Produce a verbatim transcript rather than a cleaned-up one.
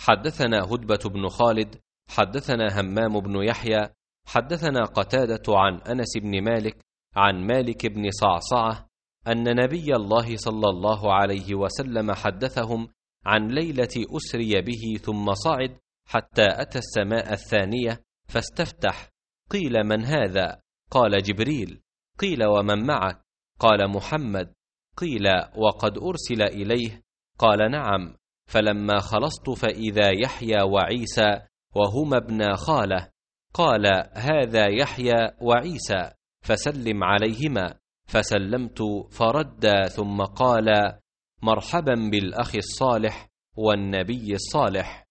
حدثنا هدبة بن خالد حدثنا همام بن يحيى حدثنا قتادة عن أنس بن مالك عن مالك بن صعصعة أن نبي الله صلى الله عليه وسلم حدثهم عن ليلة أسري به ثم صعد حتى أتى السماء الثانية فاستفتح. قيل: من هذا؟ قال: جبريل. قيل: ومن معك؟ قال: محمد. قيل: وقد أرسل إليه؟ قال: نعم. فلما خلصت فإذا يحيى وعيسى وهما ابنا خاله. قال: هذا يحيى وعيسى، فسلم عليهما. فسلمت فردا ثم قال: مرحبا بالأخ الصالح والنبي الصالح.